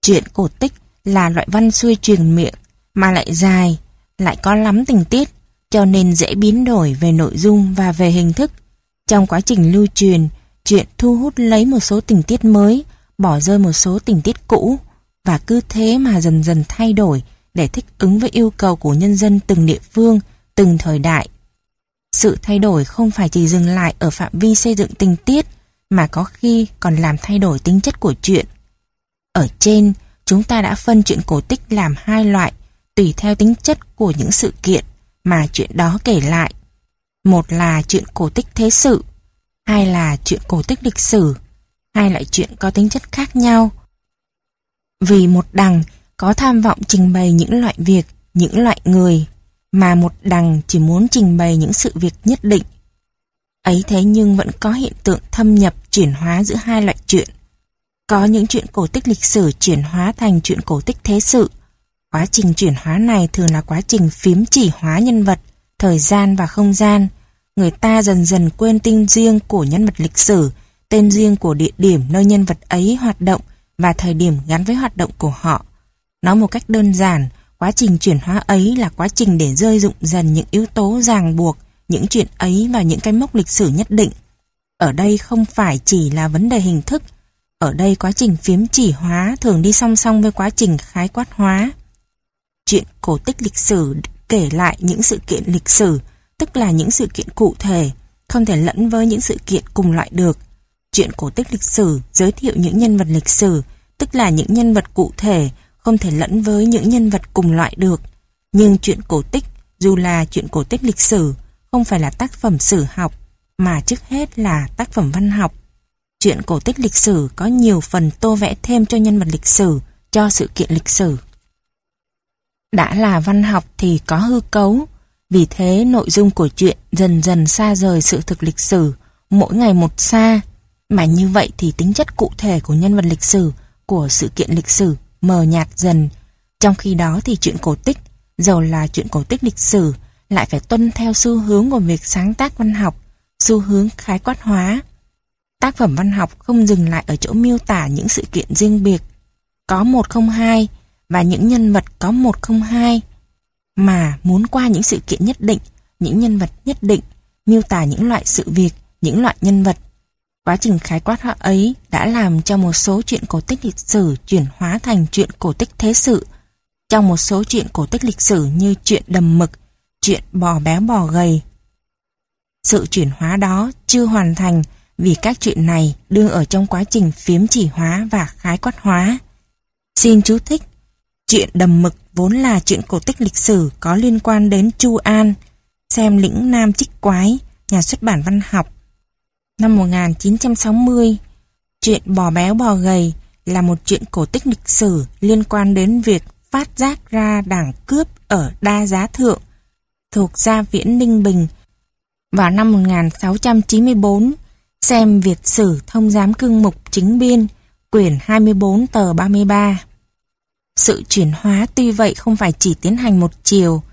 Truyện cổ tích là loại văn xuôi truyền miệng mà lại dài, lại có lắm tình tiết, cho nên dễ biến đổi về nội dung và về hình thức. Trong quá trình lưu truyền, truyện thu hút lấy một số tình tiết mới, bỏ rơi một số tình tiết cũ, và cứ thế mà dần dần thay đổi để thích ứng với yêu cầu của nhân dân từng địa phương, từng thời đại. Sự thay đổi không phải chỉ dừng lại ở phạm vi xây dựng tình tiết, mà có khi còn làm thay đổi tính chất của truyện. Ở trên, chúng ta đã phân truyện cổ tích làm hai loại, tùy theo tính chất của những sự kiện mà chuyện đó kể lại. Một là truyện cổ tích thế sự, hai là truyện cổ tích lịch sử. Hai loại truyện có tính chất khác nhau. Vì một đằng có tham vọng trình bày những loại việc, những loại người, mà một đằng chỉ muốn trình bày những sự việc nhất định. Ấy thế nhưng vẫn có hiện tượng thâm nhập chuyển hóa giữa hai loại truyện. Có những truyện cổ tích lịch sử chuyển hóa thành truyện cổ tích thế sự. Quá trình chuyển hóa này thường là quá trình phím chỉ hóa nhân vật, thời gian và không gian. Người ta dần dần quên tên riêng của nhân vật lịch sử, tên riêng của địa điểm nơi nhân vật ấy hoạt động và thời điểm gắn với hoạt động của họ. Nói một cách đơn giản, quá trình chuyển hóa ấy là quá trình để rơi rụng dần những yếu tố ràng buộc những chuyện ấy vào những cái mốc lịch sử nhất định. Ở đây không phải chỉ là vấn đề hình thức. Ở đây quá trình phím chỉ hóa thường đi song song với quá trình khái quát hóa. Truyện cổ tích lịch sử kể lại những sự kiện lịch sử, tức là những sự kiện cụ thể, không thể lẫn với những sự kiện cùng loại được. Truyện cổ tích lịch sử giới thiệu những nhân vật lịch sử, tức là những nhân vật cụ thể, không thể lẫn với những nhân vật cùng loại được. Nhưng truyện cổ tích, dù là truyện cổ tích lịch sử, không phải là tác phẩm sử học, mà trước hết là tác phẩm văn học. Truyện cổ tích lịch sử có nhiều phần tô vẽ thêm cho nhân vật lịch sử, cho sự kiện lịch sử. Đã là văn học thì có hư cấu, vì thế nội dung của truyện dần dần xa rời sự thực lịch sử, mỗi ngày một xa, mà như vậy thì tính chất cụ thể của nhân vật lịch sử, của sự kiện lịch sử mờ nhạt dần. Trong khi đó thì truyện cổ tích, dầu là truyện cổ tích lịch sử, lại phải tuân theo xu hướng của việc sáng tác văn học, xu hướng khái quát hóa. Tác phẩm văn học không dừng lại ở chỗ miêu tả những sự kiện riêng biệt, có một không hai, và những nhân vật có một không hai, mà muốn qua những sự kiện nhất định, những nhân vật nhất định, miêu tả những loại sự việc, những loại nhân vật. Quá trình khái quát hóa ấy đã làm cho một số truyện cổ tích lịch sử chuyển hóa thành truyện cổ tích thế sự. Trong một số truyện cổ tích lịch sử như truyện Đầm Mực, truyện Bò Béo Bò Gầy. Sự chuyển hóa đó chưa hoàn thành vì các truyện này đương ở trong quá trình phím chỉ hóa và khái quát hóa. Xin chú thích, truyện Đầm Mực vốn là truyện cổ tích lịch sử có liên quan đến Chu An, xem Lĩnh Nam Trích Quái, nhà xuất bản văn học. Năm 1960, truyện Bò Béo Bò Gầy là một truyện cổ tích lịch sử liên quan đến việc phát giác ra đảng cướp ở Đa Giá Thượng, thuộc Gia Viễn Ninh Bình. Vào năm 1694, xem Việt Sử Thông Giám Cương Mục Chính Biên, quyển 24 tờ 33. Sự chuyển hóa tuy vậy không phải chỉ tiến hành một chiều.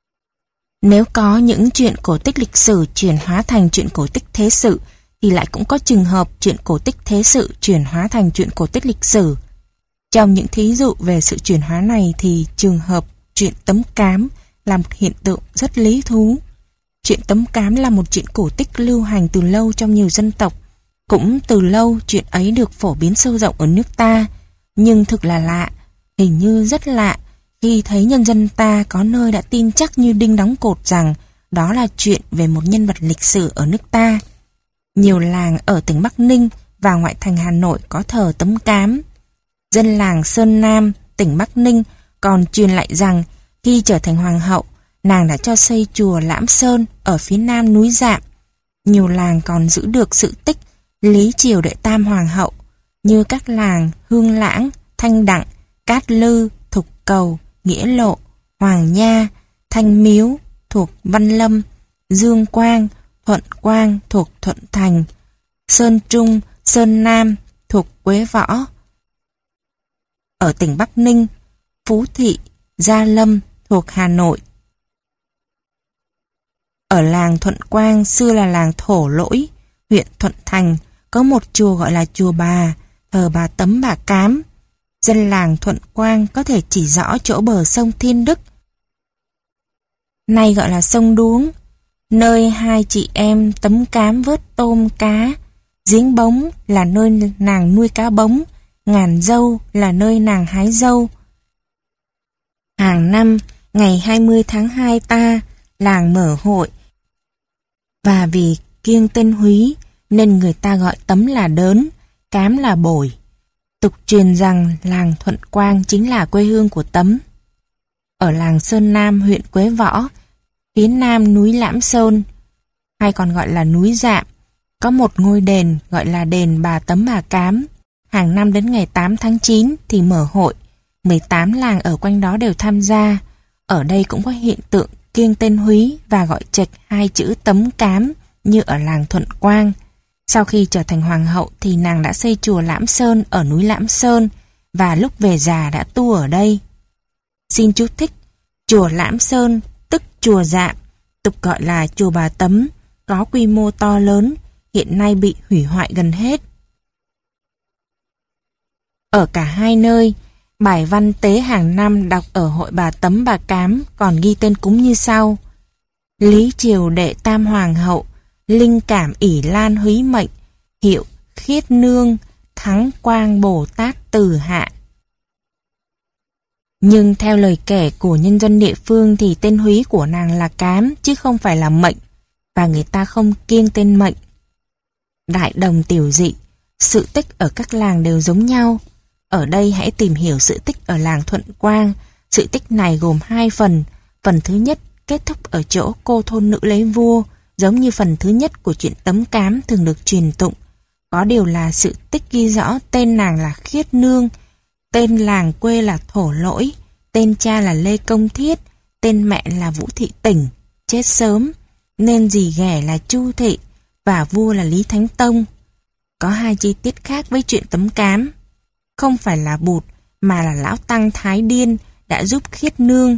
Nếu có những truyện cổ tích lịch sử chuyển hóa thành truyện cổ tích thế sự, thì lại cũng có trường hợp truyện cổ tích thế sự chuyển hóa thành truyện cổ tích lịch sử. Trong những thí dụ về sự chuyển hóa này thì trường hợp truyện Tấm Cám là một hiện tượng rất lý thú. Truyện Tấm Cám là một truyện cổ tích lưu hành từ lâu trong nhiều dân tộc. Cũng từ lâu truyện ấy được phổ biến sâu rộng ở nước ta. Nhưng thực là lạ, hình như rất lạ, khi thấy nhân dân ta có nơi đã tin chắc như đinh đóng cột rằng đó là chuyện về một nhân vật lịch sử ở nước ta. Nhiều làng ở tỉnh Bắc Ninh và ngoại thành Hà Nội có thờ Tấm Cám. Dân làng Sơn Nam, tỉnh Bắc Ninh còn truyền lại rằng khi trở thành hoàng hậu, nàng đã cho xây chùa Lãm Sơn ở phía nam núi Dạm. Nhiều làng còn giữ được sự tích Lý Triều Đệ Tam Hoàng hậu, như các làng Hương Lãng, Thanh Đặng, Cát Lư, Thục Cầu, Nghĩa Lộ, Hoàng Nha, Thanh Miếu thuộc Văn Lâm, Dương Quang, Thuận Quang thuộc Thuận Thành, Sơn Trung, Sơn Nam thuộc Quế Võ. Ở tỉnh Bắc Ninh, Phú Thị, Gia Lâm thuộc Hà Nội. Ở làng Thuận Quang, xưa là làng Thổ Lỗi, huyện Thuận Thành, có một chùa gọi là chùa Bà, thờ bà Tấm Bà Cám. dân làng Thuận Quang có thể chỉ rõ chỗ bờ sông Thiên Đức, nay gọi là sông Đuống, nơi hai chị em tấm cám vớt tôm cá, giếng bống là nơi nàng nuôi cá bống, ngàn dâu là nơi nàng hái dâu. Hàng năm, ngày 20 tháng 2 ta, làng mở hội, và vì kiêng tên Húy nên người ta gọi tấm là đớn, cám là bổi. Tục truyền rằng làng Thuận Quang chính là quê hương của Tấm. Ở làng Sơn Nam, huyện Quế Võ, phía nam núi Lãm Sơn, hay còn gọi là núi Dạm, có một ngôi đền gọi là đền Bà Tấm Bà Cám. Hàng năm đến ngày 8 tháng 9 thì mở hội, 18 làng ở quanh đó đều tham gia. Ở đây cũng có hiện tượng kiêng tên Húy và gọi chệch hai chữ Tấm Cám như ở làng Thuận Quang. Sau khi trở thành hoàng hậu thì nàng đã xây chùa Lãm Sơn ở núi Lãm Sơn và lúc về già đã tu ở đây. Xin chú thích, chùa Lãm Sơn tức chùa Dạm, tục gọi là chùa Bà Tấm, có quy mô to lớn, hiện nay bị hủy hoại gần hết. Ở cả hai nơi, bài văn tế hàng năm đọc ở hội Bà Tấm Bà Cám còn ghi tên cúng như sau: Lý Triều Đệ Tam Hoàng hậu, linh cảm ỷ Lan Húy mệnh, hiệu Khiết Nương, Thắng Quang Bồ Tát Từ Hạ. Nhưng theo lời kể của nhân dân địa phương thì tên Húy của nàng là Cám chứ không phải là Mệnh, và người ta không kiêng tên Mệnh. Đại đồng tiểu dị, sự tích ở các làng đều giống nhau. Ở đây hãy tìm hiểu sự tích ở làng Thuận Quang. Sự tích này gồm hai phần. Phần thứ nhất kết thúc ở chỗ cô thôn nữ lấy vua, giống như phần thứ nhất của chuyện Tấm Cám thường được truyền tụng. Có điều là sự tích ghi rõ tên nàng là Khiết Nương, tên làng quê là Thổ Lỗi, tên cha là Lê Công Thiết, tên mẹ là Vũ Thị Tỉnh, chết sớm, nên dì ghẻ là Chu Thị và vua là Lý Thánh Tông. Có hai chi tiết khác với chuyện Tấm Cám. Không phải là Bụt mà là lão tăng Thái Điên đã giúp Khiết Nương.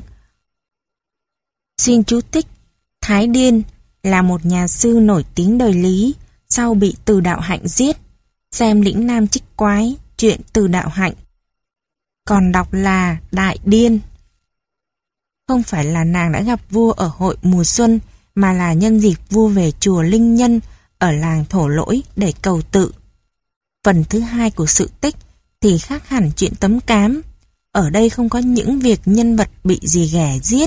Xin chú thích, Thái Điên là một nhà sư nổi tiếng đời Lý, sau bị Từ Đạo Hạnh giết. Xem Lĩnh Nam Trích Quái, chuyện Từ Đạo Hạnh. Còn đọc là Đại Điên. Không phải là nàng đã gặp vua ở hội mùa xuân, mà là nhân dịp vua về chùa Linh Nhân ở làng Thổ Lỗi để cầu tự. Phần thứ hai của sự tích thì khác hẳn chuyện Tấm Cám. Ở đây không có những việc nhân vật bị dì ghẻ giết.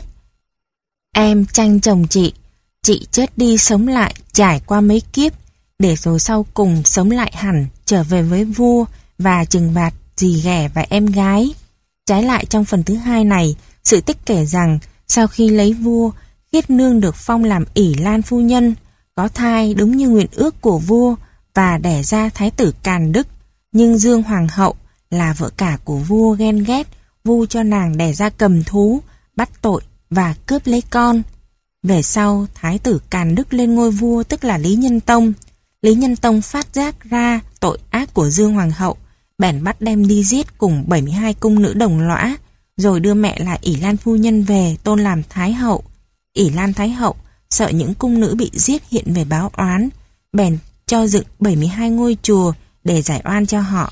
Em tranh chồng chị chết đi sống lại trải qua mấy kiếp, để rồi sau cùng sống lại hẳn trở về với vua và trừng phạt dì ghẻ và em gái. Trái lại trong phần thứ hai này, sự tích kể rằng sau khi lấy vua, Khiết Nương được phong làm ỷ Lan phu nhân, có thai đúng như nguyện ước của vua và đẻ ra thái tử Càn Đức. Nhưng Dương Hoàng hậu là vợ cả của vua ghen ghét, vu cho nàng đẻ ra cầm thú, bắt tội và cướp lấy con. Về sau, thái tử Càn Đức lên ngôi vua tức là Lý Nhân Tông. Lý Nhân Tông phát giác ra tội ác của Dương Hoàng hậu, bèn bắt đem đi giết cùng 72 cung nữ đồng lõa, rồi đưa mẹ là ỷ Lan phu nhân về tôn làm thái hậu. ỷ Lan thái hậu sợ những cung nữ bị giết hiện về báo oán, bèn cho dựng 72 ngôi chùa để giải oan cho họ.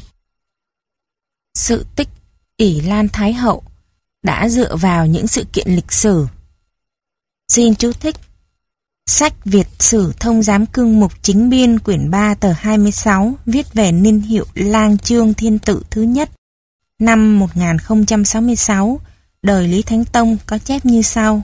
Sự tích ỷ Lan thái hậu đã dựa vào những sự kiện lịch sử. Xin chú thích, sách Việt Sử Thông Giám Cương Mục Chính Biên quyển 3 tờ 26 viết về niên hiệu Lang Chương Thiên Tự thứ nhất năm 1066, đời Lý Thánh Tông có chép như sau.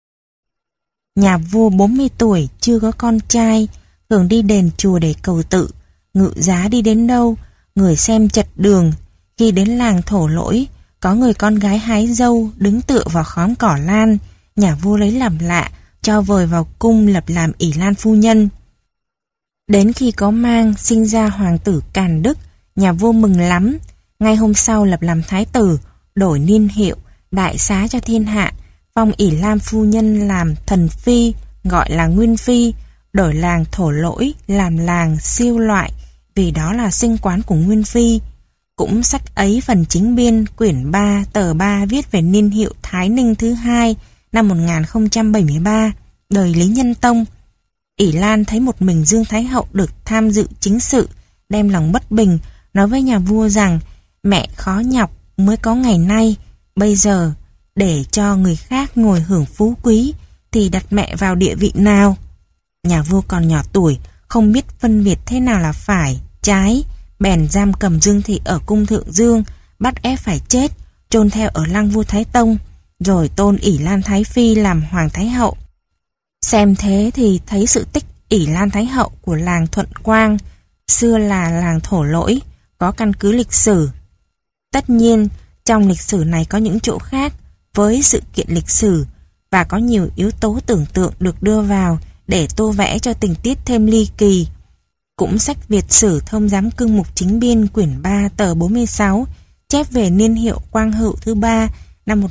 Nhà vua 40 tuổi chưa có con trai, thường đi đền chùa để cầu tự, ngự giá đi đến đâu, người xem chật đường. Khi đến làng Thổ Lỗi, có người con gái hái dâu đứng tựa vào khóm cỏ lan, nhà vua lấy làm lạ, cho vời vào cung lập làm ỷ Lan phu nhân. Đến khi có mang sinh ra hoàng tử Càn Đức, nhà vua mừng lắm, ngay hôm sau lập làm thái tử, đổi niên hiệu, đại xá cho thiên hạ, phong ỷ Lan phu nhân làm thần phi, gọi là Nguyên Phi, đổi làng Thổ Lỗi làm làng Siêu Loại, vì đó là sinh quán của Nguyên Phi. Cũng sách ấy phần chính biên quyển 3 tờ 3 viết về niên hiệu Thái Ninh thứ hai năm 1073, đời Lý Nhân Tông. ỷ Lan thấy một mình Dương Thái Hậu được tham dự chính sự, đem lòng bất bình, nói với nhà vua rằng mẹ khó nhọc, mới có ngày nay. Bây giờ, để cho người khác ngồi hưởng phú quý, thì đặt mẹ vào địa vị nào? Nhà vua còn nhỏ tuổi, không biết phân biệt thế nào là phải, trái, bèn giam cầm Dương Thị ở cung Thượng Dương, bắt ép phải chết, chôn theo ở lăng vua Thái Tông, rồi tôn ỷ Lan Thái Phi làm Hoàng Thái Hậu. Xem thế thì thấy sự tích ỷ Lan Thái Hậu của làng Thuận Quang, xưa là làng Thổ Lỗi, có căn cứ lịch sử. Tất nhiên, trong lịch sử này có những chỗ khác với sự kiện lịch sử, và có nhiều yếu tố tưởng tượng được đưa vào để tô vẽ cho tình tiết thêm ly kỳ. Cũng sách Việt Sử Thông Giám Cương Mục Chính Biên quyển 3 tờ 46 chép về niên hiệu Quang Hữu thứ 3 năm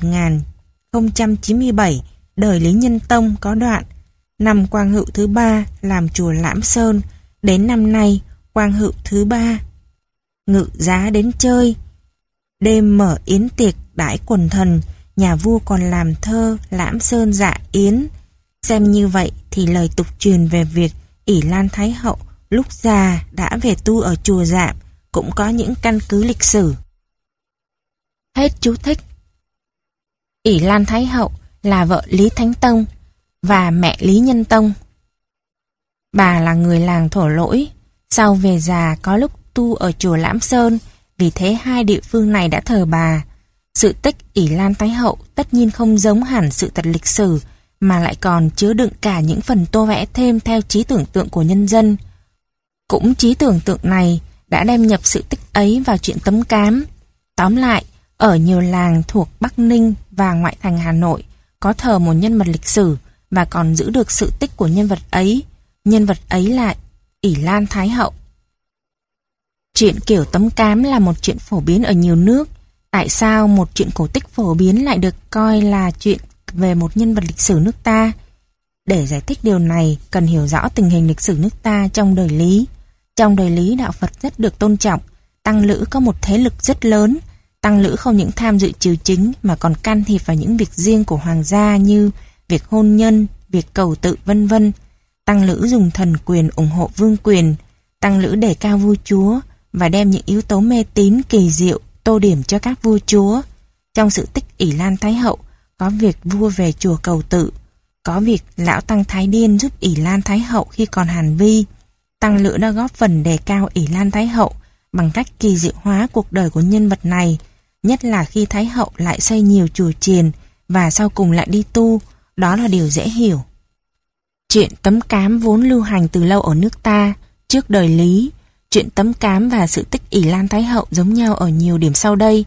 1097, đời Lý Nhân Tông có đoạn: năm Quang Hữu thứ 3 làm chùa Lãm Sơn, đến năm nay Quang Hữu thứ 3 ngự giá đến chơi, đêm mở yến tiệc đãi quần thần, nhà vua còn làm thơ Lãm Sơn dạ yến. Xem như vậy thì lời tục truyền về việc ỷ Lan Thái Hậu lúc già đã về tu ở chùa Dạm cũng có những căn cứ lịch sử. Hết chú thích. ỷ Lan Thái Hậu là vợ Lý Thánh Tông và mẹ Lý Nhân Tông. Bà là người làng Thổ Lỗi, sau về già có lúc tu ở chùa Lãm Sơn, vì thế hai địa phương này đã thờ bà. Sự tích ỷ Lan Thái Hậu tất nhiên không giống hẳn sự thật lịch sử, mà lại còn chứa đựng cả những phần tô vẽ thêm theo trí tưởng tượng của nhân dân. Cũng trí tưởng tượng này đã đem nhập sự tích ấy vào chuyện Tấm Cám. Tóm lại, ở nhiều làng thuộc Bắc Ninh và ngoại thành Hà Nội có thờ một nhân vật lịch sử và còn giữ được sự tích của nhân vật ấy. Nhân vật ấy là ỷ Lan Thái Hậu. Chuyện kiểu Tấm Cám là một chuyện phổ biến ở nhiều nước. Tại sao một chuyện cổ tích phổ biến lại được coi là chuyện về một nhân vật lịch sử nước ta? Để giải thích điều này, cần hiểu rõ tình hình lịch sử nước ta trong đời Lý. Trong đời Lý, đạo Phật rất được tôn trọng. Tăng lữ có một thế lực rất lớn. Tăng lữ không những tham dự triều chính mà còn can thiệp vào những việc riêng của hoàng gia như việc hôn nhân, việc cầu tự vân vân. Tăng lữ dùng thần quyền ủng hộ vương quyền. Tăng lữ đề cao vua chúa và đem những yếu tố mê tín kỳ diệu tô điểm cho các vua chúa. Trong sự tích ỷ Lan Thái Hậu có việc vua về chùa cầu tự, có việc lão tăng Thái Điên giúp ỷ Lan Thái Hậu khi còn Hàn Vi. Tăng lữ đã góp phần đề cao ỷ Lan Thái Hậu bằng cách kỳ diệu hóa cuộc đời của nhân vật này, nhất là khi Thái Hậu lại xây nhiều chùa chiền và sau cùng lại đi tu. Đó là điều dễ hiểu. Chuyện Tấm Cám vốn lưu hành từ lâu ở nước ta. Trước đời Lý, chuyện Tấm Cám và sự tích ỷ Lan Thái Hậu giống nhau ở nhiều điểm sau đây.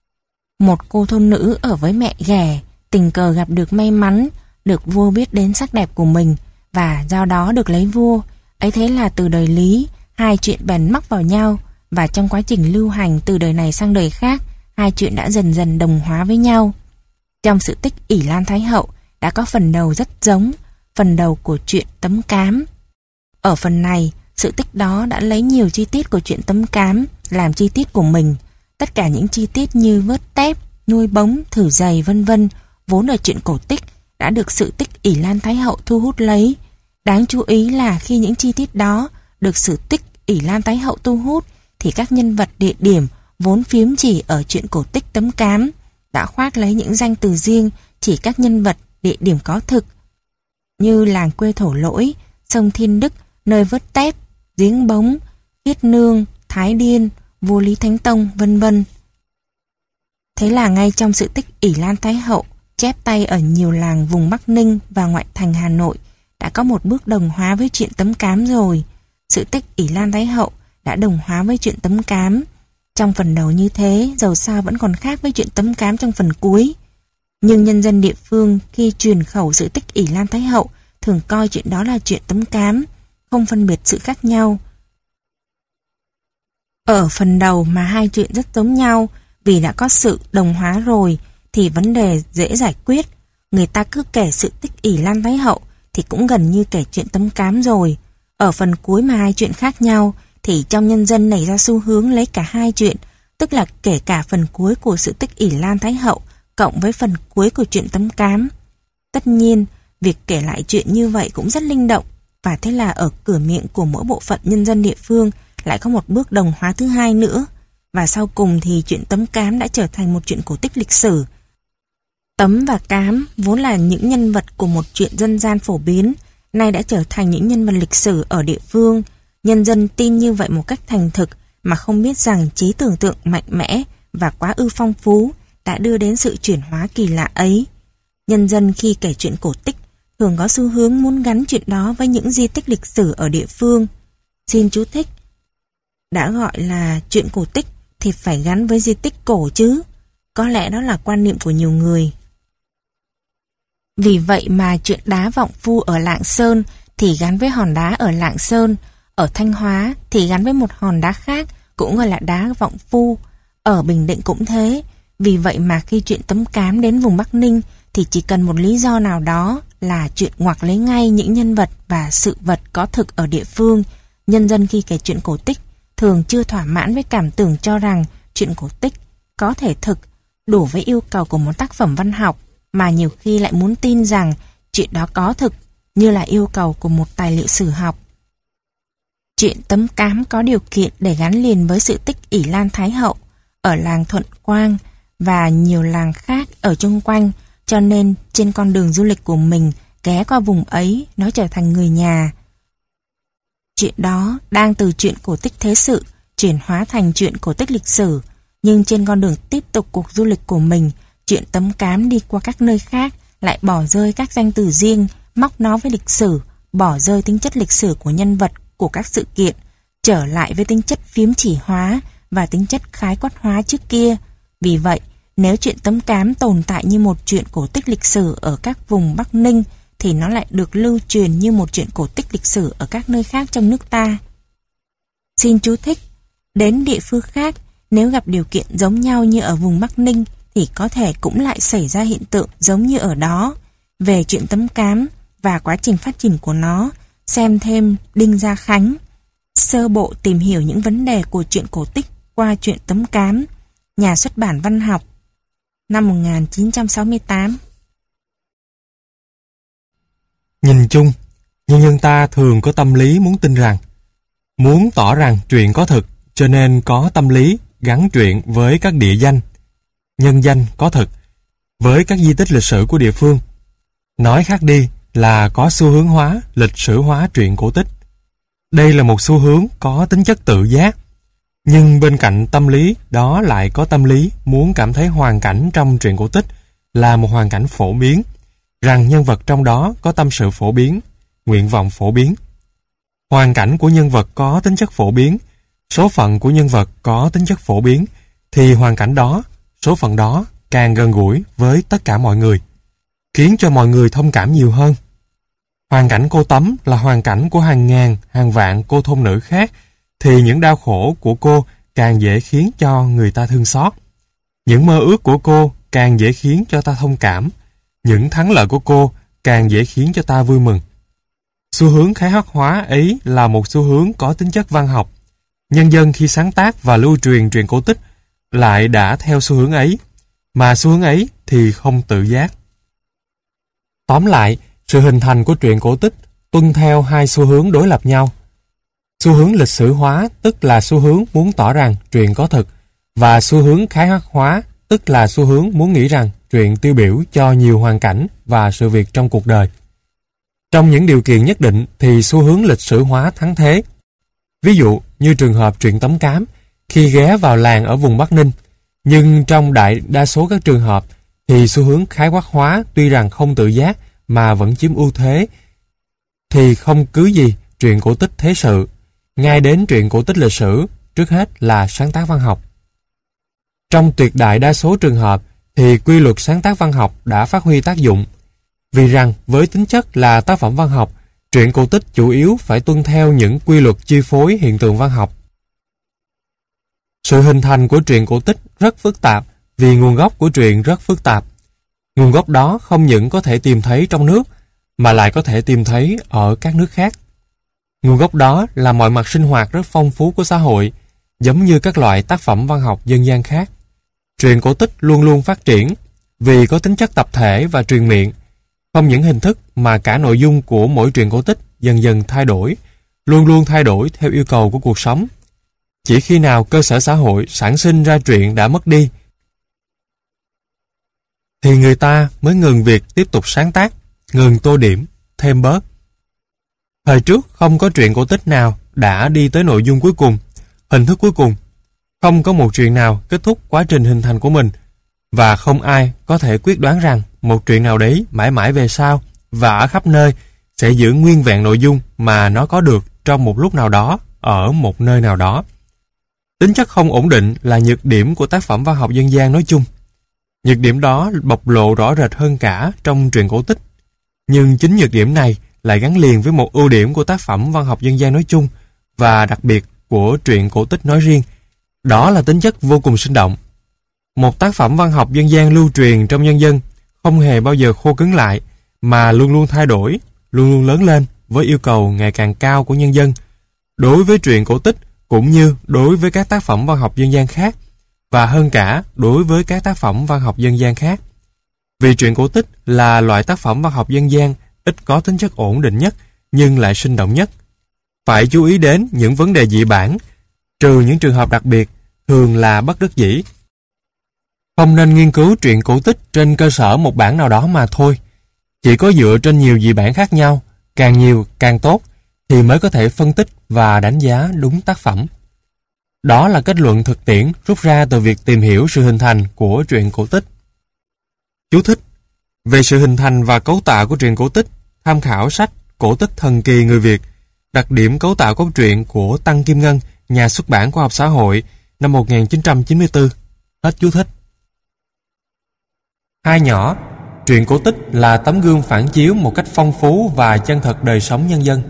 Một cô thôn nữ ở với mẹ ghẻ, tình cờ gặp được may mắn, được vua biết đến sắc đẹp của mình và do đó được lấy vua. Ấy thế là từ đời Lý, hai chuyện bèn mắc vào nhau, và trong quá trình lưu hành từ đời này sang đời khác, hai chuyện đã dần dần đồng hóa với nhau. Trong sự tích ỷ Lan Thái Hậu đã có phần đầu rất giống phần đầu của chuyện Tấm Cám. Ở phần này, sự tích đó đã lấy nhiều chi tiết của chuyện Tấm Cám làm chi tiết của mình. Tất cả những chi tiết như vớt tép, nuôi bống, thử giày vân vân vốn ở chuyện cổ tích đã được sự tích ỷ Lan Thái Hậu thu hút lấy. Đáng chú ý là khi những chi tiết đó được sự tích ỷ Lan Thái Hậu thu hút thì các nhân vật địa điểm vốn phiếm chỉ ở chuyện cổ tích Tấm Cám đã khoác lấy những danh từ riêng chỉ các nhân vật địa điểm có thực, như làng quê Thổ Lỗi, sông Thiên Đức, nơi vớt tép, giếng bống, Khiết Nương, Thái Điên, vua Lý Thánh Tông, vân vân. Thế là ngay trong sự tích ỷ Lan Thái Hậu chép tay ở nhiều làng vùng Bắc Ninh và ngoại thành Hà Nội đã có một bước đồng hóa với chuyện Tấm Cám rồi. Sự tích ỷ Lan Thái Hậu đã đồng hóa với chuyện Tấm Cám. Trong phần đầu như thế, dầu sao vẫn còn khác với chuyện Tấm Cám trong phần cuối. Nhưng nhân dân địa phương khi truyền khẩu sự tích ỷ Lan Thái Hậu thường coi chuyện đó là chuyện Tấm Cám, không phân biệt sự khác nhau. Ở phần đầu mà hai chuyện rất giống nhau, vì đã có sự đồng hóa rồi thì vấn đề dễ giải quyết. Người ta cứ kể sự tích ỷ Lan Thái Hậu thì cũng gần như kể chuyện Tấm Cám rồi. Ở phần cuối mà hai chuyện khác nhau thì trong nhân dân nảy ra xu hướng lấy cả hai chuyện, tức là kể cả phần cuối của sự tích ỷ Lan Thái Hậu cộng với phần cuối của chuyện Tấm Cám. Tất nhiên, việc kể lại chuyện như vậy cũng rất linh động, và thế là ở cửa miệng của mỗi bộ phận nhân dân địa phương lại có một bước đồng hóa thứ hai nữa. và sau cùng thì chuyện Tấm Cám đã trở thành một chuyện cổ tích lịch sử. Tấm và Cám vốn là những nhân vật của một chuyện dân gian phổ biến, nay đã trở thành những nhân vật lịch sử ở địa phương. Nhân dân tin như vậy một cách thành thực mà không biết rằng trí tưởng tượng mạnh mẽ và quá ư phong phú đã đưa đến sự chuyển hóa kỳ lạ ấy. Nhân dân khi kể chuyện cổ tích thường có xu hướng muốn gắn chuyện đó với những di tích lịch sử ở địa phương. Xin chú thích, đã gọi là chuyện cổ tích thì phải gắn với di tích cổ chứ. Có lẽ đó là quan niệm của nhiều người. Vì vậy mà chuyện đá Vọng Phu ở Lạng Sơn thì gắn với hòn đá ở Lạng Sơn, ở Thanh Hóa thì gắn với một hòn đá khác cũng gọi là đá Vọng Phu, ở Bình Định cũng thế. Vì vậy mà khi chuyện Tấm Cám đến vùng Bắc Ninh thì chỉ cần một lý do nào đó là chuyện ngoặc lấy ngay những nhân vật và sự vật có thực ở địa phương. Nhân dân khi kể chuyện cổ tích thường chưa thỏa mãn với cảm tưởng cho rằng chuyện cổ tích có thể thực, đủ với yêu cầu của một tác phẩm văn học, mà nhiều khi lại muốn tin rằng chuyện đó có thực như là yêu cầu của một tài liệu sử học. Chuyện Tấm Cám có điều kiện để gắn liền với sự tích ỷ Lan Thái Hậu ở làng Thuận Quang và nhiều làng khác ở chung quanh, cho nên trên con đường du lịch của mình ghé qua vùng ấy, nó trở thành người nhà. Chuyện đó đang từ chuyện cổ tích thế sự chuyển hóa thành chuyện cổ tích lịch sử, nhưng trên con đường tiếp tục cuộc du lịch của mình, chuyện Tấm Cám đi qua các nơi khác lại bỏ rơi các danh từ riêng, móc nó với lịch sử, bỏ rơi tính chất lịch sử của nhân vật, của các sự kiện, trở lại với tính chất phiếm chỉ hóa và tính chất khái quát hóa trước kia. Vì vậy, nếu chuyện Tấm Cám tồn tại như một chuyện cổ tích lịch sử ở các vùng Bắc Ninh thì nó lại được lưu truyền như một chuyện cổ tích lịch sử ở các nơi khác trong nước ta. Xin chú thích, đến địa phương khác, nếu gặp điều kiện giống nhau như ở vùng Bắc Ninh thì có thể cũng lại xảy ra hiện tượng giống như ở đó. Về chuyện Tấm Cám và quá trình phát triển của nó, xem thêm Đinh Gia Khánh, sơ bộ tìm hiểu những vấn đề của chuyện cổ tích qua chuyện Tấm Cám, Nhà xuất bản Văn học, năm 1968. Nhìn chung, nhân dân ta thường có tâm lý muốn tin rằng, muốn tỏ rằng chuyện có thực, cho nên có tâm lý gắn chuyện với các địa danh, nhân danh có thực, với các di tích lịch sử của địa phương. Nói khác đi là có xu hướng hóa, lịch sử hóa truyện cổ tích. Đây là một xu hướng có tính chất tự giác, nhưng bên cạnh tâm lý đó lại có tâm lý muốn cảm thấy hoàn cảnh trong truyện cổ tích là một hoàn cảnh phổ biến, rằng nhân vật trong đó có tâm sự phổ biến, nguyện vọng phổ biến. Hoàn cảnh của nhân vật có tính chất phổ biến, số phận của nhân vật có tính chất phổ biến, thì hoàn cảnh đó, số phận đó càng gần gũi với tất cả mọi người, khiến cho mọi người thông cảm nhiều hơn. Hoàn cảnh cô Tấm là hoàn cảnh của hàng ngàn, hàng vạn cô thôn nữ khác, thì những đau khổ của cô càng dễ khiến cho người ta thương xót. Những mơ ước của cô càng dễ khiến cho ta thông cảm. Những thắng lợi của cô càng dễ khiến cho ta vui mừng. Xu hướng khái quát hóa ấy là một xu hướng có tính chất văn học. Nhân dân khi sáng tác và lưu truyền truyện cổ tích lại đã theo xu hướng ấy, mà xu hướng ấy thì không tự giác. Tóm lại, sự hình thành của truyện cổ tích tuân theo hai xu hướng đối lập nhau. Xu hướng lịch sử hóa tức là xu hướng muốn tỏ rằng truyện có thực, và xu hướng khái quát hóa tức là xu hướng muốn nghĩ rằng truyện tiêu biểu cho nhiều hoàn cảnh và sự việc trong cuộc đời. Trong những điều kiện nhất định thì xu hướng lịch sử hóa thắng thế. Ví dụ như trường hợp truyện Tấm Cám khi ghé vào làng ở vùng Bắc Ninh, nhưng trong đại đa số các trường hợp thì xu hướng khái quát hóa tuy rằng không tự giác mà vẫn chiếm ưu thế, thì không cứ gì truyện cổ tích thế sự, ngay đến truyện cổ tích lịch sử, trước hết là sáng tác văn học. Trong tuyệt đại đa số trường hợp thì quy luật sáng tác văn học đã phát huy tác dụng, vì rằng với tính chất là tác phẩm văn học, truyện cổ tích chủ yếu phải tuân theo những quy luật chi phối hiện tượng văn học. Sự hình thành của truyện cổ tích rất phức tạp vì nguồn gốc của truyện rất phức tạp. Nguồn gốc đó không những có thể tìm thấy trong nước mà lại có thể tìm thấy ở các nước khác. Nguồn gốc đó là mọi mặt sinh hoạt rất phong phú của xã hội, giống như các loại tác phẩm văn học dân gian khác. Truyện cổ tích luôn luôn phát triển vì có tính chất tập thể và truyền miệng. Không những hình thức mà cả nội dung của mỗi truyện cổ tích dần dần thay đổi, luôn luôn thay đổi theo yêu cầu của cuộc sống. Chỉ khi nào cơ sở xã hội sản sinh ra truyện đã mất đi, thì người ta mới ngừng việc tiếp tục sáng tác, ngừng tô điểm, thêm bớt. Thời trước không có truyện cổ tích nào đã đi tới nội dung cuối cùng, hình thức cuối cùng. Không có một truyện nào kết thúc quá trình hình thành của mình, và không ai có thể quyết đoán rằng một truyện nào đấy mãi mãi về sau và ở khắp nơi sẽ giữ nguyên vẹn nội dung mà nó có được trong một lúc nào đó ở một nơi nào đó. Tính chất không ổn định là nhược điểm của tác phẩm văn học dân gian nói chung. Nhược điểm đó bộc lộ rõ rệt hơn cả trong truyện cổ tích. Nhưng chính nhược điểm này lại gắn liền với một ưu điểm của tác phẩm văn học dân gian nói chung và đặc biệt của truyện cổ tích nói riêng. Đó là tính chất vô cùng sinh động. Một tác phẩm văn học dân gian lưu truyền trong nhân dân không hề bao giờ khô cứng lại, mà luôn luôn thay đổi, luôn luôn lớn lên với yêu cầu ngày càng cao của nhân dân. Đối với truyện cổ tích cũng như đối với các tác phẩm văn học dân gian khác, và hơn cả đối với các tác phẩm văn học dân gian khác. Vì truyện cổ tích là loại tác phẩm văn học dân gian ít có tính chất ổn định nhất nhưng lại sinh động nhất. Phải chú ý đến những vấn đề dị bản, trừ những trường hợp đặc biệt, thường là bất đắc dĩ. Không nên nghiên cứu truyện cổ tích trên cơ sở một bản nào đó mà thôi. Chỉ có dựa trên nhiều dị bản khác nhau, càng nhiều càng tốt, thì mới có thể phân tích và đánh giá đúng tác phẩm. Đó là kết luận thực tiễn rút ra từ việc tìm hiểu sự hình thành của truyện cổ tích. Chú thích: về sự hình thành và cấu tạo của truyện cổ tích, tham khảo sách Cổ tích thần kỳ người Việt, đặc điểm cấu tạo cốt truyện của Tăng Kim Ngân, nhà xuất bản Khoa học Xã hội, năm 1994. Hết chú thích. Hai nhỏ, truyện cổ tích là tấm gương phản chiếu một cách phong phú và chân thật đời sống nhân dân.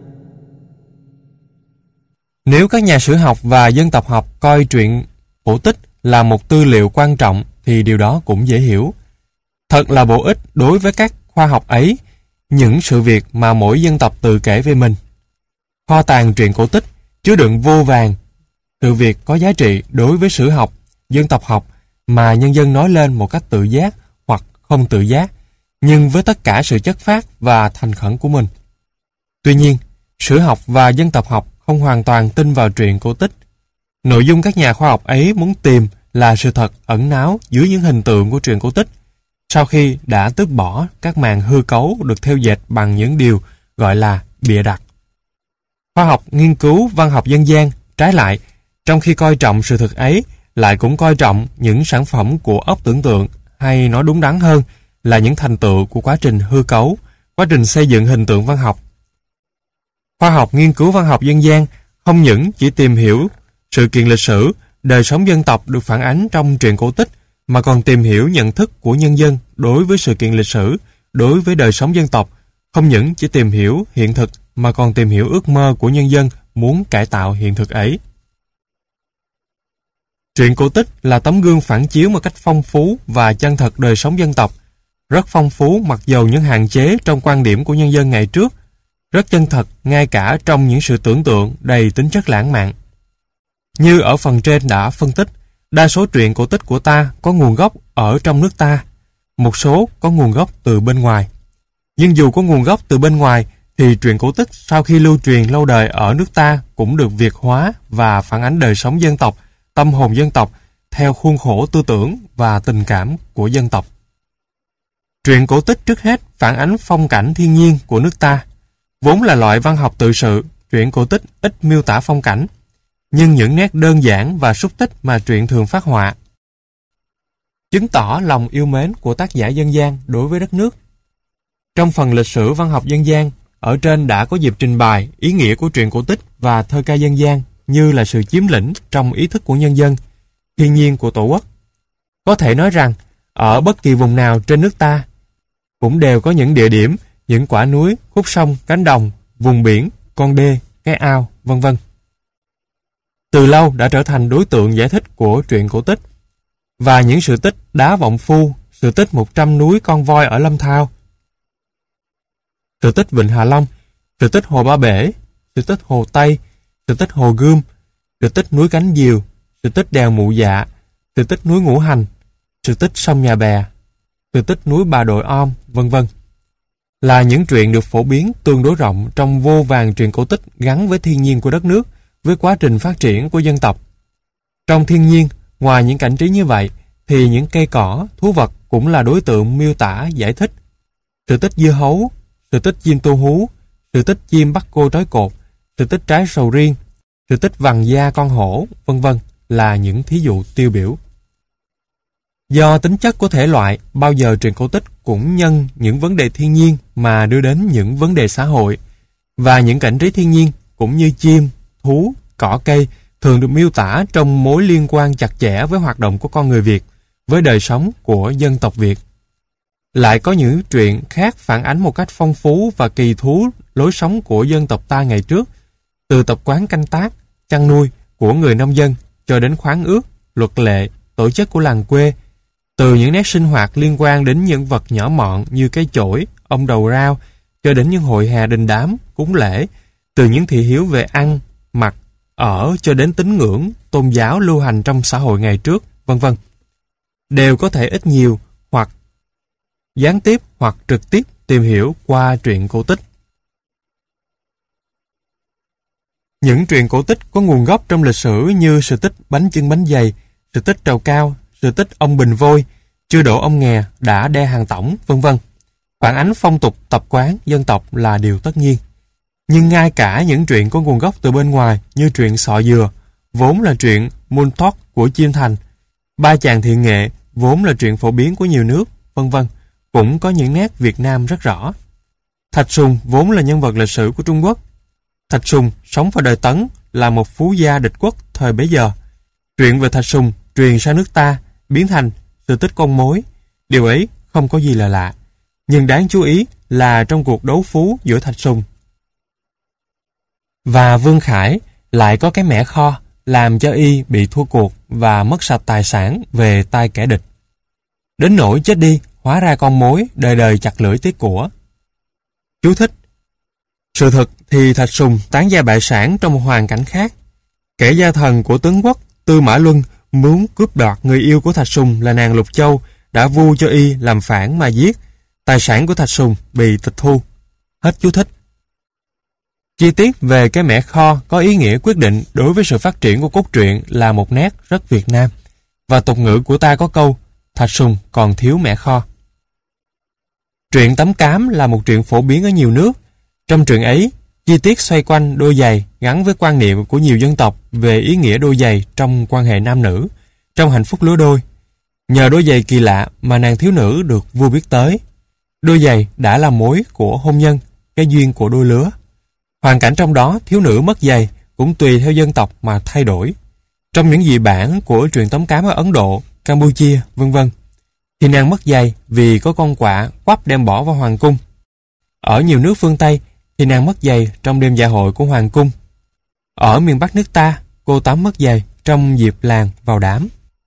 Nếu các nhà sử học và dân tộc học coi truyện cổ tích là một tư liệu quan trọng thì điều đó cũng dễ hiểu. Thật là bổ ích đối với các khoa học ấy, những sự việc mà mỗi dân tộc tự kể về mình. Kho tàng truyện cổ tích chứa đựng vô vàn sự việc có giá trị đối với sử học, dân tộc học mà nhân dân nói lên một cách tự giác hoặc không tự giác, nhưng với tất cả sự chất phác và thành khẩn của mình. Tuy nhiên, sử học và dân tộc học không hoàn toàn tin vào truyện cổ tích. Nội dung các nhà khoa học ấy muốn tìm là sự thật ẩn náu dưới những hình tượng của truyện cổ tích, sau khi đã tước bỏ các màn hư cấu được thêu dệt bằng những điều gọi là bịa đặt. Khoa học nghiên cứu văn học dân gian, trái lại, trong khi coi trọng sự thực ấy, lại cũng coi trọng những sản phẩm của óc tưởng tượng, hay nói đúng đắn hơn là những thành tựu của quá trình hư cấu, quá trình xây dựng hình tượng văn học. Khoa học nghiên cứu văn học dân gian không những chỉ tìm hiểu sự kiện lịch sử, đời sống dân tộc được phản ánh trong truyện cổ tích, mà còn tìm hiểu nhận thức của nhân dân đối với sự kiện lịch sử, đối với đời sống dân tộc. Không những chỉ tìm hiểu hiện thực, mà còn tìm hiểu ước mơ của nhân dân muốn cải tạo hiện thực ấy. Truyện cổ tích là tấm gương phản chiếu một cách phong phú và chân thật đời sống dân tộc, rất phong phú mặc dầu những hạn chế trong quan điểm của nhân dân ngày trước, rất chân thật ngay cả trong những sự tưởng tượng đầy tính chất lãng mạn. Như ở phần trên đã phân tích, đa số truyện cổ tích của ta có nguồn gốc ở trong nước ta, một số có nguồn gốc từ bên ngoài. Nhưng dù có nguồn gốc từ bên ngoài, thì truyện cổ tích sau khi lưu truyền lâu đời ở nước ta cũng được Việt hóa và phản ánh đời sống dân tộc, tâm hồn dân tộc theo khuôn khổ tư tưởng và tình cảm của dân tộc. Truyện cổ tích trước hết phản ánh phong cảnh thiên nhiên của nước ta. Vốn là loại văn học tự sự, truyện cổ tích ít miêu tả phong cảnh, nhưng những nét đơn giản và xúc tích mà truyện thường phác họa chứng tỏ lòng yêu mến của tác giả dân gian đối với đất nước. Trong phần lịch sử văn học dân gian, ở trên đã có dịp trình bày ý nghĩa của truyện cổ tích và thơ ca dân gian như là sự chiếm lĩnh trong ý thức của nhân dân, thiên nhiên của Tổ quốc. Có thể nói rằng, ở bất kỳ vùng nào trên nước ta, cũng đều có những địa điểm, những quả núi, khúc sông, cánh đồng, vùng biển, con đê, cái ao, vân vân. Từ lâu đã trở thành đối tượng giải thích của truyện cổ tích. Và những sự tích Đá Vọng Phu, sự tích 100 núi con voi ở Lâm Thao, sự tích Vịnh Hạ Long, sự tích Hồ Ba Bể, sự tích Hồ Tây, sự tích Hồ Gươm, sự tích núi Cánh Diều, sự tích Đèo Mụ Dạ, sự tích núi Ngũ Hành, sự tích Sông Nhà Bè, sự tích núi Bà Đội Om, vân vân, là những truyện được phổ biến tương đối rộng trong vô vàn truyện cổ tích gắn với thiên nhiên của đất nước, với quá trình phát triển của dân tộc. Trong thiên nhiên, ngoài những cảnh trí như vậy, thì những cây cỏ, thú vật cũng là đối tượng miêu tả giải thích. Sự tích dưa hấu, sự tích chim tô hú, sự tích chim bắt cô trói cột, sự tích trái sầu riêng, sự tích vằn da con hổ, vân vân là những thí dụ tiêu biểu. Do tính chất của thể loại, bao giờ truyện cổ tích cũng nhân những vấn đề thiên nhiên mà đưa đến những vấn đề xã hội, và những cảnh trí thiên nhiên cũng như chim, thú, cỏ cây thường được miêu tả trong mối liên quan chặt chẽ với hoạt động của con người Việt, với đời sống của dân tộc Việt. Lại có những truyện khác phản ánh một cách phong phú và kỳ thú lối sống của dân tộc ta ngày trước, từ tập quán canh tác, chăn nuôi của người nông dân cho đến khoáng ước, luật lệ, tổ chức của làng quê, từ những nét sinh hoạt liên quan đến những vật nhỏ mọn như cây chổi, ông đầu rau, cho đến những hội hè đình đám, cúng lễ, từ những thị hiếu về ăn, mặc, ở cho đến tín ngưỡng, tôn giáo lưu hành trong xã hội ngày trước, vân vân, đều có thể ít nhiều hoặc gián tiếp hoặc trực tiếp tìm hiểu qua truyện cổ tích. Những truyện cổ tích có nguồn gốc trong lịch sử như sự tích bánh chưng bánh dày, sự tích trầu cao, sự tích ông Bình Vôi, chưa đổ ông nghè đã đe hàng tổng, vân vân, phản ánh phong tục tập quán dân tộc là điều tất nhiên. Nhưng ngay cả những truyện có nguồn gốc từ bên ngoài như truyện Sọ Dừa, vốn là truyện Montauk của Chiêm Thành, Ba Chàng Thiện Nghệ, vốn là truyện phổ biến của nhiều nước, vân vân, cũng có những nét Việt Nam rất rõ. Thạch Sùng vốn là nhân vật lịch sử của Trung Quốc. Thạch Sùng sống vào đời Tấn, là một phú gia địch quốc thời bấy giờ. Truyện về Thạch Sùng truyền sang nước ta, biến thành sự tích con mối. Điều ấy không có gì là lạ. Nhưng đáng chú ý là trong cuộc đấu phú giữa Thạch Sùng và Vương Khải lại có cái mẻ kho làm cho y bị thua cuộc và mất sạch tài sản về tay kẻ địch. Đến nỗi chết đi, hóa ra con mối đời đời chặt lưỡi tiếc của. Chú thích: sự thực thì Thạch Sùng tán gia bại sản trong một hoàn cảnh khác. Kẻ gia thần của tướng quốc Tư Mã Luân muốn cướp đoạt người yêu của Thạch Sùng là nàng Lục Châu, đã vu cho y làm phản mà giết. Tài sản của Thạch Sùng bị tịch thu. Hết chú thích. Chi tiết về cái mẻ kho có ý nghĩa quyết định đối với sự phát triển của cốt truyện là một nét rất Việt Nam. Và tục ngữ của ta có câu Thạch Sùng còn thiếu mẻ kho. Truyện Tấm Cám là một truyện phổ biến ở nhiều nước. Trong truyện ấy, chi tiết xoay quanh đôi giày gắn với quan niệm của nhiều dân tộc về ý nghĩa đôi giày trong quan hệ nam nữ, trong hạnh phúc lứa đôi. Nhờ đôi giày kỳ lạ mà nàng thiếu nữ được vua biết tới. Đôi giày đã là mối của hôn nhân, cái duyên của đôi lứa. Hoàn cảnh trong đó thiếu nữ mất giày cũng tùy theo dân tộc mà thay đổi. Trong những dị bản của truyện Tấm Cám ở Ấn Độ, Campuchia, vân vân, thì nàng mất giày vì có con quạ quắp đem bỏ vào hoàng cung. Ở nhiều nước phương Tây thì nàng mất giày trong đêm dạ hội của hoàng cung. Ở miền Bắc nước ta, cô tắm mất giày trong dịp làng vào đám.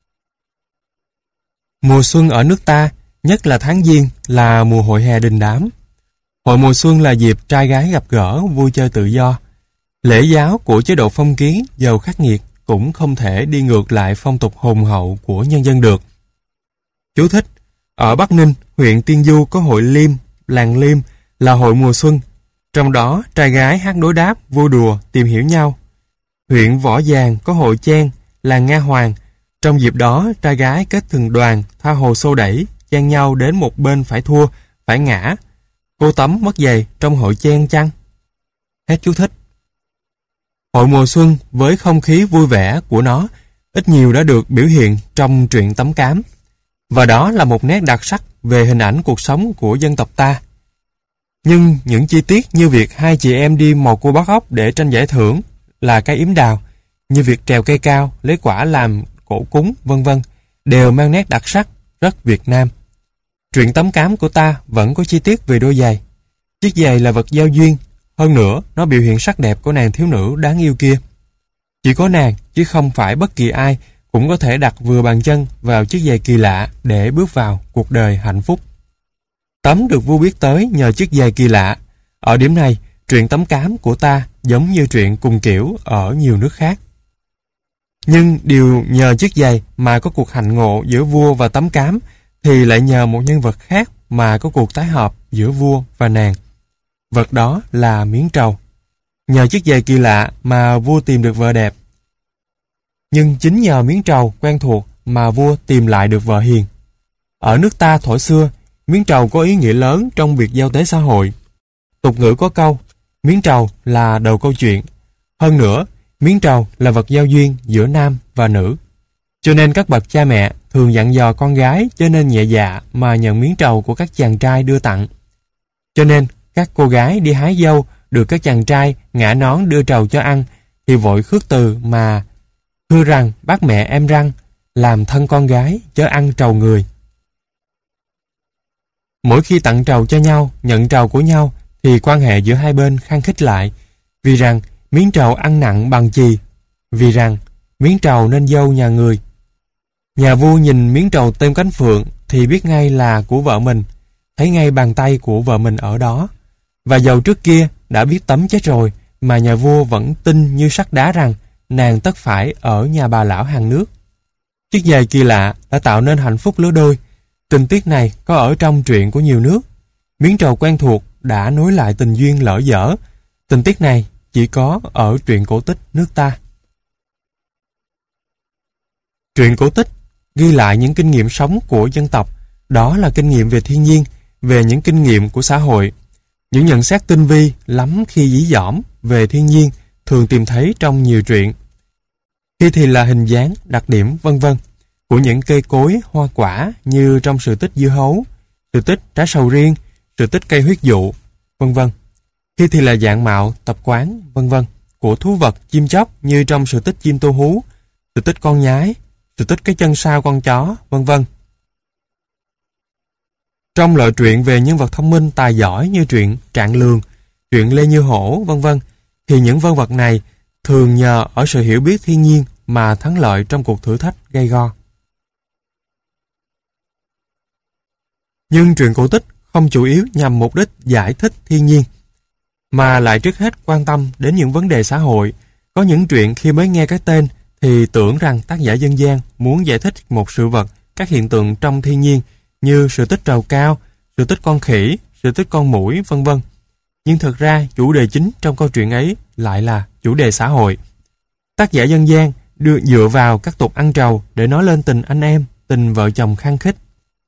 Mùa xuân ở nước ta, nhất là tháng Giêng, là mùa hội hè đình đám. Hội mùa xuân là dịp trai gái gặp gỡ, vui chơi tự do. Lễ giáo của chế độ phong kiến giàu khắc nghiệt cũng không thể đi ngược lại phong tục hùng hậu của nhân dân được. Chú thích: ở Bắc Ninh, huyện Tiên Du có hội Liêm, làng Liêm là hội mùa xuân. Trong đó trai gái hát đối đáp, vui đùa, tìm hiểu nhau. Huyện Võ Giàng có hội Chen, làng Nga Hoàng. Trong dịp đó trai gái kết thành đoàn, tha hồ xô đẩy, chen nhau đến một bên phải thua, phải ngã. Cô tắm mất giày trong hội chen chăng? Hết chú thích. Hội mùa xuân với không khí vui vẻ của nó ít nhiều đã được biểu hiện trong truyện Tấm Cám. Và đó là một nét đặc sắc về hình ảnh cuộc sống của dân tộc ta. Nhưng những chi tiết như việc hai chị em đi mò cua bắt ốc để tranh giải thưởng là cái yếm đào, như việc trèo cây cao, lấy quả làm cổ cúng, vân vân, đều mang nét đặc sắc rất Việt Nam. Truyện Tấm Cám của ta vẫn có chi tiết về đôi giày. Chiếc giày là vật giao duyên, hơn nữa nó biểu hiện sắc đẹp của nàng thiếu nữ đáng yêu kia. Chỉ có nàng, chứ không phải bất kỳ ai, cũng có thể đặt vừa bàn chân vào chiếc giày kỳ lạ để bước vào cuộc đời hạnh phúc. Tấm được vua biết tới nhờ chiếc giày kỳ lạ. Ở điểm này, truyện Tấm Cám của ta giống như truyện cùng kiểu ở nhiều nước khác. Nhưng điều nhờ chiếc giày mà có cuộc hạnh ngộ giữa vua và Tấm Cám thì lại nhờ một nhân vật khác mà có cuộc tái hợp giữa vua và nàng. Vật đó là miếng trầu. Nhờ chiếc giày kỳ lạ mà vua tìm được vợ đẹp. Nhưng chính nhờ miếng trầu quen thuộc mà vua tìm lại được vợ hiền. Ở nước ta thuở xưa, miếng trầu có ý nghĩa lớn trong việc giao tế xã hội. Tục ngữ có câu, miếng trầu là đầu câu chuyện. Hơn nữa, miếng trầu là vật giao duyên giữa nam và nữ. Cho nên các bậc cha mẹ thường dặn dò con gái chớ nên nhẹ dạ mà nhận miếng trầu của các chàng trai đưa tặng. Cho nên, các cô gái đi hái dâu được các chàng trai ngả nón đưa trầu cho ăn thì vội khước từ mà thưa rằng bác mẹ em răng làm thân con gái chớ ăn trầu người. Mỗi khi tặng trầu cho nhau, nhận trầu của nhau thì quan hệ giữa hai bên khăng khít lại, vì rằng miếng trầu ăn nặng bằng chì, vì rằng miếng trầu nên dâu nhà người. Nhà vua nhìn miếng trầu tem cánh phượng thì biết ngay là của vợ mình, thấy ngay bàn tay của vợ mình ở đó. Và dầu trước kia đã biết tấm chết rồi mà nhà vua vẫn tin như sắt đá rằng nàng tất phải ở nhà bà lão hàng nước. Chiếc giày kỳ lạ đã tạo nên hạnh phúc lứa đôi. Tình tiết này có ở trong truyện của nhiều nước. Miếng trầu quen thuộc đã nối lại tình duyên lỡ dở. Tình tiết này chỉ có ở truyện cổ tích nước ta. Truyện cổ tích ghi lại những kinh nghiệm sống của dân tộc. Đó là kinh nghiệm về thiên nhiên, về những kinh nghiệm của xã hội. Những nhận xét tinh vi lắm khi dí dỏm về thiên nhiên thường tìm thấy trong nhiều truyện. Khi thì là hình dáng, đặc điểm vân vân của những cây cối, hoa quả như trong sự tích dưa hấu, sự tích trái sầu riêng, sự tích cây huyết dụ, vân vân. Khi thì là dạng mạo, tập quán, vân vân của thú vật, chim chóc như trong sự tích chim tô hú, sự tích con nhái, sự tích cái chân sao con chó, vân vân. Trong loại truyện về nhân vật thông minh, tài giỏi như truyện Trạng Lường, truyện Lê Như Hổ, vân vân, thì những vân vật này thường nhờ ở sự hiểu biết thiên nhiên mà thắng lợi trong cuộc thử thách gay go. Nhưng truyện cổ tích không chủ yếu nhằm mục đích giải thích thiên nhiên, mà lại trước hết quan tâm đến những vấn đề xã hội. Có những truyện khi mới nghe cái tên thì tưởng rằng tác giả dân gian muốn giải thích một sự vật, các hiện tượng trong thiên nhiên như sự tích trầu cao, sự tích con khỉ, sự tích con muỗi, vân vân. Nhưng thực ra chủ đề chính trong câu chuyện ấy lại là chủ đề xã hội. Tác giả dân gian dựa vào các tục ăn trầu để nói lên tình anh em, tình vợ chồng khăng khít.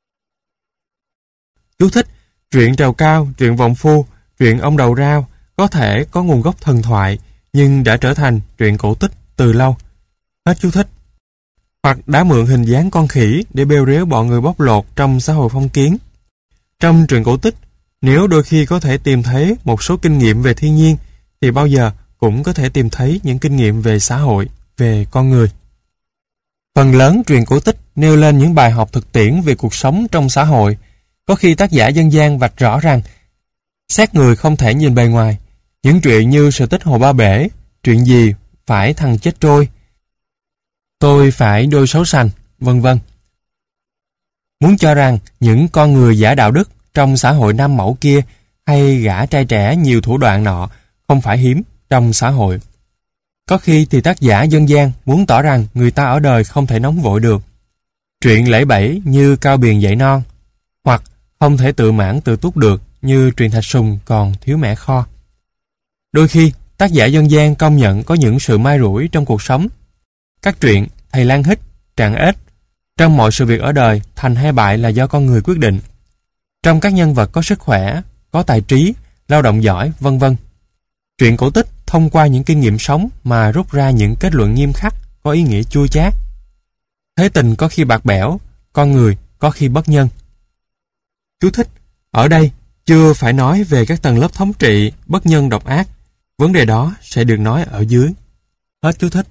Chú thích: truyện trầu cao, truyện vọng phu, truyện ông đầu rao có thể có nguồn gốc thần thoại nhưng đã trở thành truyện cổ tích từ lâu. Hết chú thích. Hoặc đã mượn hình dáng con khỉ để bêu rếu bọn người bóc lột trong xã hội phong kiến. Trong truyện cổ tích, nếu đôi khi có thể tìm thấy một số kinh nghiệm về thiên nhiên thì bao giờ cũng có thể tìm thấy những kinh nghiệm về xã hội, về con người. Phần lớn truyện cổ tích nêu lên những bài học thực tiễn về cuộc sống trong xã hội. Có khi tác giả dân gian vạch rõ rằng xét người không thể nhìn bề ngoài. Những truyện như sự tích Hồ Ba Bể, chuyện gì phải thằng chết trôi, tôi phải đôi xấu xành, vân vân. Muốn cho rằng những con người giả đạo đức trong xã hội nam mẫu kia hay gã trai trẻ nhiều thủ đoạn nọ không phải hiếm trong xã hội. Có khi thì tác giả dân gian muốn tỏ rằng người ta ở đời không thể nóng vội được. Truyện lẫy bẫy như Cao Biền dạy non, hoặc không thể tự mãn tự túc được như Truyền Thạch Sùng còn thiếu mẻ kho. Đôi khi, tác giả dân gian công nhận có những sự may rủi trong cuộc sống. Các truyện Thầy Lang Hích, Trạng Ếch, trong mọi sự việc ở đời, thành hay bại là do con người quyết định. Trong các nhân vật có sức khỏe, có tài trí, lao động giỏi, vân vân. Truyện cổ tích thông qua những kinh nghiệm sống mà rút ra những kết luận nghiêm khắc, có ý nghĩa chua chát. Thế tình có khi bạc bẽo, con người có khi bất nhân. Chú thích: ở đây chưa phải nói về các tầng lớp thống trị, bất nhân độc ác. Vấn đề đó sẽ được nói ở dưới. Hết chú thích.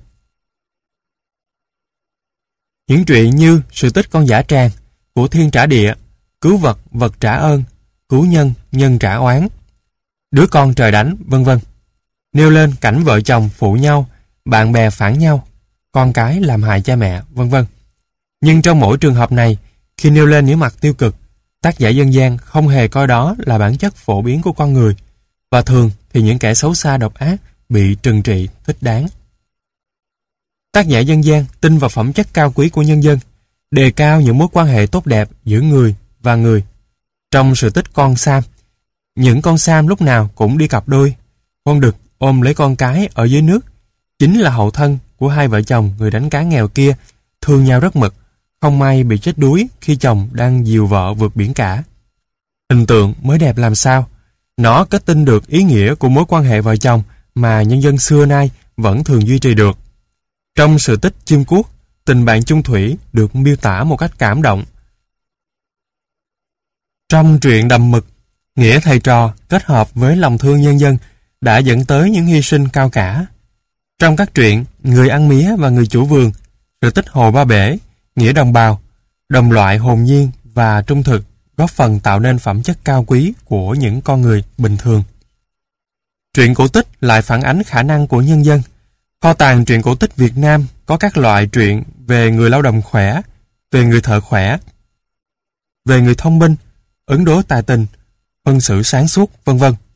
Những truyện như sự tích con dã tràng, của thiên trả địa, cứu vật, vật trả ơn, cứu nhân, nhân trả oán, đứa con trời đánh, vân vân, nêu lên cảnh vợ chồng phụ nhau, bạn bè phản nhau, con cái làm hại cha mẹ, vân vân. Nhưng trong mỗi trường hợp này, khi nêu lên những mặt tiêu cực, tác giả dân gian không hề coi đó là bản chất phổ biến của con người, và thường thì những kẻ xấu xa độc ác bị trừng trị thích đáng. Tác giả dân gian tin vào phẩm chất cao quý của nhân dân, đề cao những mối quan hệ tốt đẹp giữa người và người. Trong sự tích Con Sam, những con Sam lúc nào cũng đi cặp đôi, con đực ôm lấy con cái ở dưới nước, chính là hậu thân của hai vợ chồng người đánh cá nghèo kia, thương nhau rất mực, không may bị chết đuối khi chồng đang dìu vợ vượt biển cả. Hình tượng mới đẹp làm sao, nó kết tinh được ý nghĩa của mối quan hệ vợ chồng mà nhân dân xưa nay vẫn thường duy trì được. Trong sự tích Chim Cuốc, tình bạn chung thủy được miêu tả một cách cảm động. Trong truyện Đầm Mực, nghĩa thầy trò kết hợp với lòng thương nhân dân đã dẫn tới những hy sinh cao cả. Trong các truyện Người ăn mía và Người chủ vườn, sự tích Hồ Ba Bể, nghĩa đồng bào, đồng loại hồn nhiên và trung thực góp phần tạo nên phẩm chất cao quý của những con người bình thường. Truyện cổ tích lại phản ánh khả năng của nhân dân. Kho tàng truyện cổ tích Việt Nam có các loại truyện về người lao động khỏe, về người thợ khỏe, về người thông minh, ứng đối tài tình, phân xử sáng suốt, vân vân.